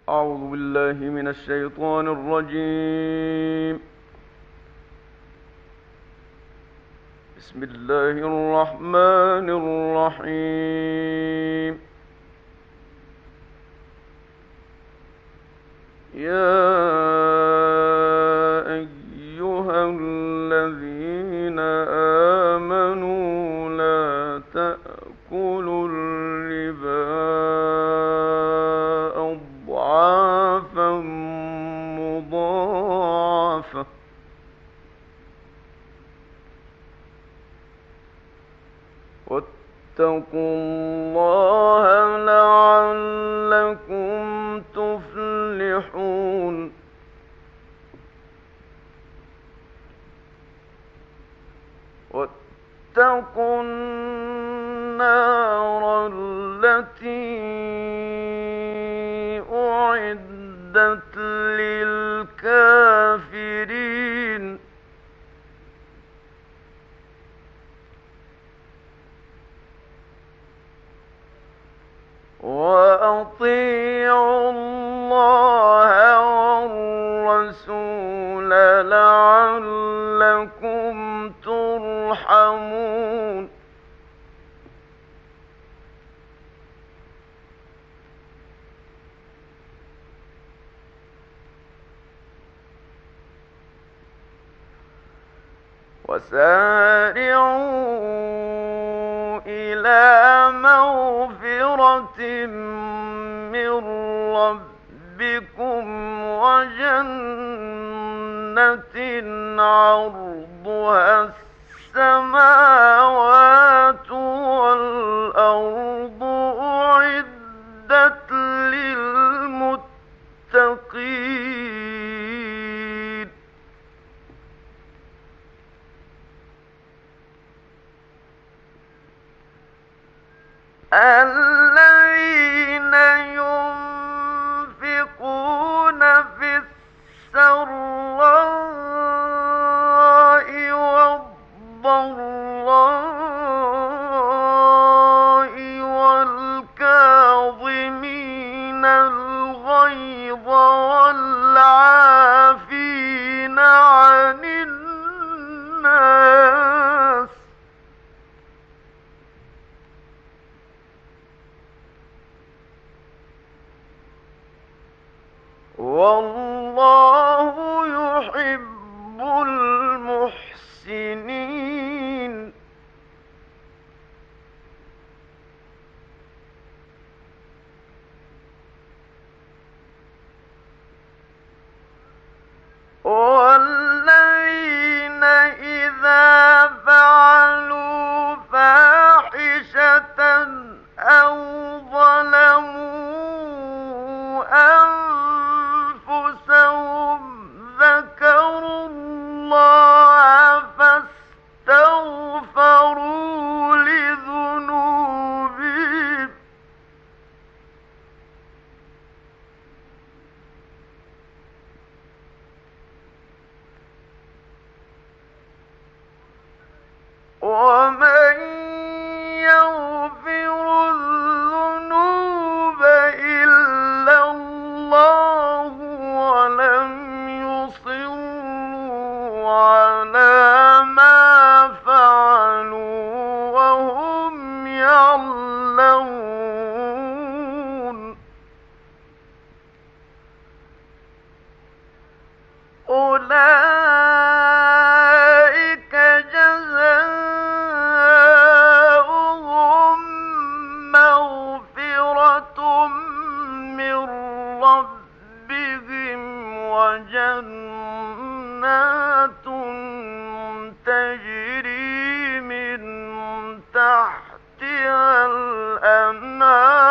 أعوذ بالله من الشيطان الرجيم. بسم الله الرحمن الرحيم. يا أيها الذين آمنوا لا تأكلوا الربا أضعافا مضاعفة واتقوا الله لعلكم تفلحون. واتقوا النار التي أعدت للكافرين. وأطيعوا الله والرسول لعلكم ترحمون. وسارعوا إلى مغفرة من ربكم وجنة عرضها السماوات والأرض أعدت للمتقين. الذين ينفقون في السراء والضراء والكاظمين الغيظ والعافين عن الناس والله يحب المحسنين. والذين إذا فعلوا فاحشة أو ظلموا أنفسهم ذكروا الله فاستغفروا لذنوبهم ومن يغفر الذنوب إلا الله ولم يصروا على ما فعلوا وهم يعلمون. أولئك جزاؤهم مغفرة من ربهم وجنات تجري من تحتها الأنهار